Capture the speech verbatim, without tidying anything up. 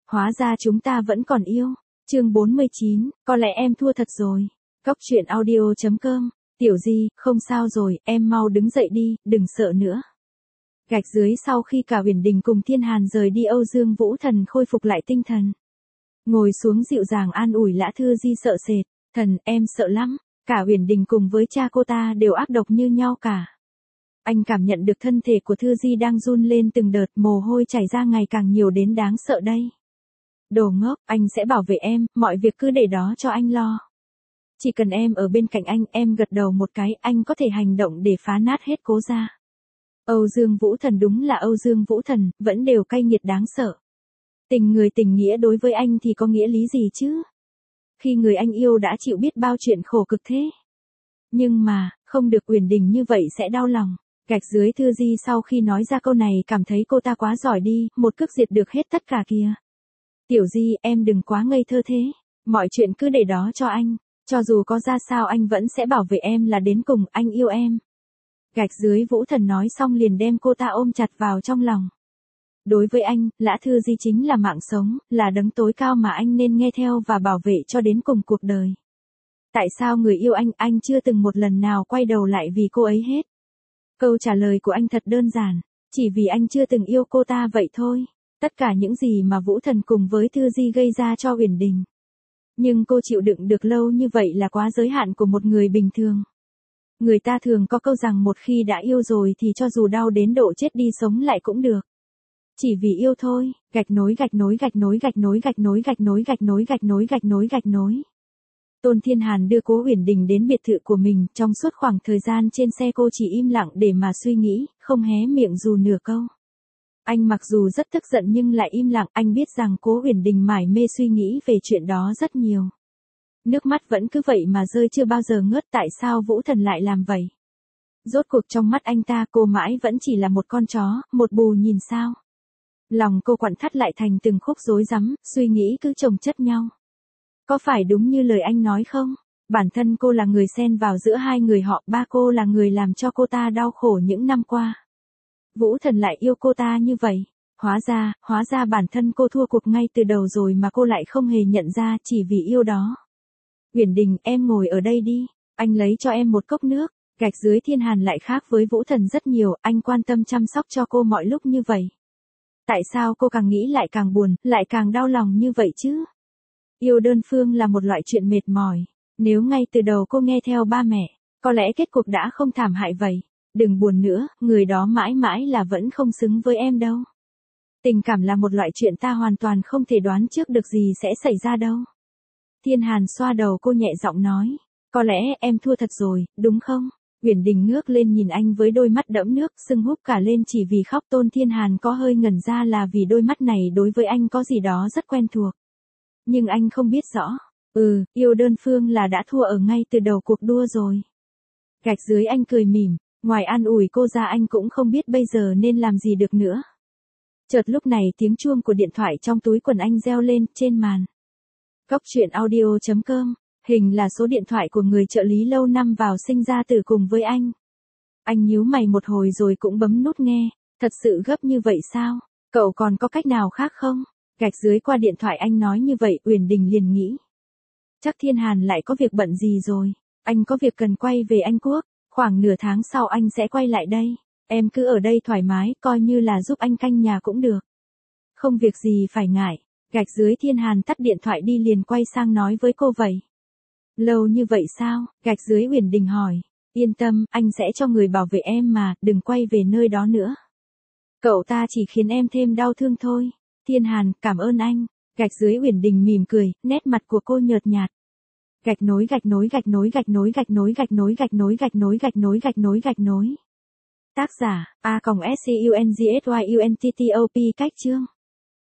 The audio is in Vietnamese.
Hóa ra chúng ta vẫn còn yêu. Chương bốn mươi chín, có lẽ em thua thật rồi. Cóc truyện audio chấm com. Tiểu Di, không sao rồi, em mau đứng dậy đi, đừng sợ nữa. Gạch dưới sau khi cả Uyển Đình cùng Thiên Hàn rời đi, Âu Dương Vũ Thần khôi phục lại tinh thần. Ngồi xuống dịu dàng an ủi Lã Thư Di sợ sệt, thần, em sợ lắm, cả Uyển Đình cùng với cha cô ta đều ác độc như nhau cả. Anh cảm nhận được thân thể của Thư Di đang run lên từng đợt, mồ hôi chảy ra ngày càng nhiều đến đáng sợ đây. Đồ ngốc, anh sẽ bảo vệ em, mọi việc cứ để đó cho anh lo. Chỉ cần em ở bên cạnh anh, em gật đầu một cái, anh có thể hành động để phá nát hết Cố gia. Âu Dương Vũ Thần đúng là Âu Dương Vũ Thần, vẫn đều cay nghiệt đáng sợ. Tình người tình nghĩa đối với anh thì có nghĩa lý gì chứ? Khi người anh yêu đã chịu biết bao chuyện khổ cực thế. Nhưng mà, không được Uyển Đình như vậy sẽ đau lòng. Gạch dưới Thư Di sau khi nói ra câu này cảm thấy cô ta quá giỏi đi, một cước diệt được hết tất cả kìa. Tiểu Di, em đừng quá ngây thơ thế. Mọi chuyện cứ để đó cho anh. Cho dù có ra sao anh vẫn sẽ bảo vệ em là đến cùng, anh yêu em. Gạch dưới Vũ Thần nói xong liền đem cô ta ôm chặt vào trong lòng. Đối với anh, Lã Thư Di chính là mạng sống, là đấng tối cao mà anh nên nghe theo và bảo vệ cho đến cùng cuộc đời. Tại sao người yêu anh, anh chưa từng một lần nào quay đầu lại vì cô ấy hết? Câu trả lời của anh thật đơn giản, chỉ vì anh chưa từng yêu cô ta vậy thôi. Tất cả những gì mà Vũ Thần cùng với Thư Di gây ra cho Uyển Đình. Nhưng cô chịu đựng được lâu như vậy là quá giới hạn của một người bình thường. Người ta thường có câu rằng một khi đã yêu rồi thì cho dù đau đến độ chết đi sống lại cũng được. Chỉ vì yêu thôi, gạch nối gạch nối gạch nối gạch nối gạch nối gạch nối gạch nối gạch nối gạch nối gạch nối. Tôn Thiên Hàn đưa Cố Uyển Đình đến biệt thự của mình, trong suốt khoảng thời gian trên xe cô chỉ im lặng để mà suy nghĩ, không hé miệng dù nửa câu. Anh mặc dù rất tức giận nhưng lại im lặng, anh biết rằng Cố Uyển Đình mải mê suy nghĩ về chuyện đó rất nhiều. Nước mắt vẫn cứ vậy mà rơi chưa bao giờ ngớt, tại sao Vũ Thần lại làm vậy? Rốt cuộc trong mắt anh ta cô mãi vẫn chỉ là một con chó, một bù nhìn sao? Lòng cô quặn thắt lại thành từng khúc rối rắm, suy nghĩ cứ chồng chất nhau. Có phải đúng như lời anh nói không? Bản thân cô là người xen vào giữa hai người họ, ba cô là người làm cho cô ta đau khổ những năm qua. Vũ Thần lại yêu cô ta như vậy. Hóa ra, hóa ra bản thân cô thua cuộc ngay từ đầu rồi mà cô lại không hề nhận ra, chỉ vì yêu đó. Uyển Đình, em ngồi ở đây đi, anh lấy cho em một cốc nước. Gạch dưới Thiên Hàn lại khác với Vũ Thần rất nhiều, anh quan tâm chăm sóc cho cô mọi lúc như vậy. Tại sao cô càng nghĩ lại càng buồn, lại càng đau lòng như vậy chứ? Yêu đơn phương là một loại chuyện mệt mỏi. Nếu ngay từ đầu cô nghe theo ba mẹ, có lẽ kết cục đã không thảm hại vậy. Đừng buồn nữa, người đó mãi mãi là vẫn không xứng với em đâu. Tình cảm là một loại chuyện ta hoàn toàn không thể đoán trước được gì sẽ xảy ra đâu. Thiên Hàn xoa đầu cô nhẹ giọng nói. Có lẽ em thua thật rồi, đúng không? Uyển Đình ngước lên nhìn anh với đôi mắt đẫm nước, sưng húp cả lên chỉ vì khóc. Tôn Thiên Hàn có hơi ngẩn ra là vì đôi mắt này đối với anh có gì đó rất quen thuộc. Nhưng anh không biết rõ. Ừ, yêu đơn phương là đã thua ở ngay từ đầu cuộc đua rồi. Gạch dưới anh cười mỉm, ngoài an ủi cô ra anh cũng không biết bây giờ nên làm gì được nữa. Chợt lúc này tiếng chuông của điện thoại trong túi quần anh reo lên trên màn. Cóc truyện audio chấm com. Hình là số điện thoại của người trợ lý lâu năm vào sinh ra tử cùng với anh. Anh nhíu mày một hồi rồi cũng bấm nút nghe. Thật sự gấp như vậy sao? Cậu còn có cách nào khác không? Gạch dưới qua điện thoại anh nói như vậy, Uyển Đình liền nghĩ. Chắc Thiên Hàn lại có việc bận gì rồi. Anh có việc cần quay về Anh Quốc. Khoảng nửa tháng sau anh sẽ quay lại đây. Em cứ ở đây thoải mái, coi như là giúp anh canh nhà cũng được. Không việc gì phải ngại. Gạch dưới Thiên Hàn tắt điện thoại đi liền quay sang nói với cô vậy. Lâu như vậy sao? Gạch dưới Uyển Đình hỏi. Yên tâm, anh sẽ cho người bảo vệ em mà, đừng quay về nơi đó nữa. Cậu ta chỉ khiến em thêm đau thương thôi. Thiên Hàn, cảm ơn anh. Gạch dưới Uyển Đình mỉm cười, nét mặt của cô nhợt nhạt. Gạch nối gạch nối gạch nối gạch nối gạch nối gạch nối gạch nối gạch nối gạch nối gạch nối gạch nối. Tác giả, A S C U N G S Y U N T T O P cách chương.